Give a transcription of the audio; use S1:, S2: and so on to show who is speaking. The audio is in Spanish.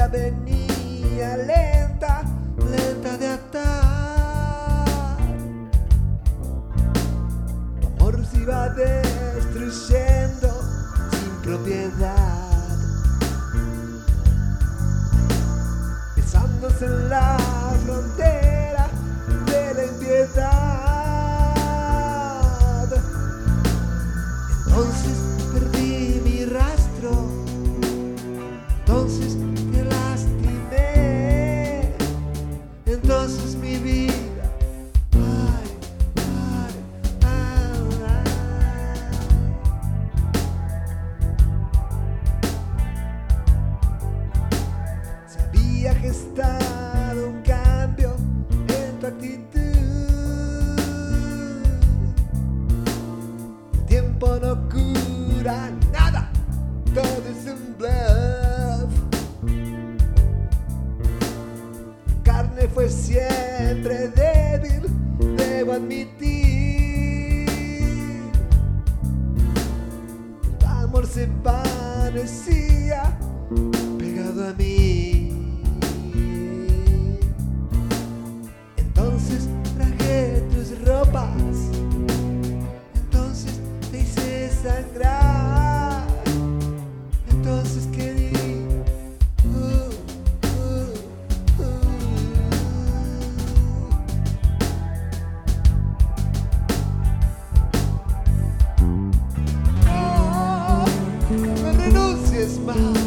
S1: vida venía lenta, lenta de atar. Tu amor se iba destruyendo sin propiedad, besándose en la frontera de la impiedad. Entonces perdí mi rastro, entonces te lastimé, entonces mi vida, ay, ay, ay, ay. Se había gestado un cambio en tu actitud. El tiempo no cura nada, todo es un bluff. La carne fue siempre débil, debo admitir. Tu amor se envanecía pegado a mí. Entonces traje tus ropas, entonces te hice sangrar, entonces querí no renuncies más.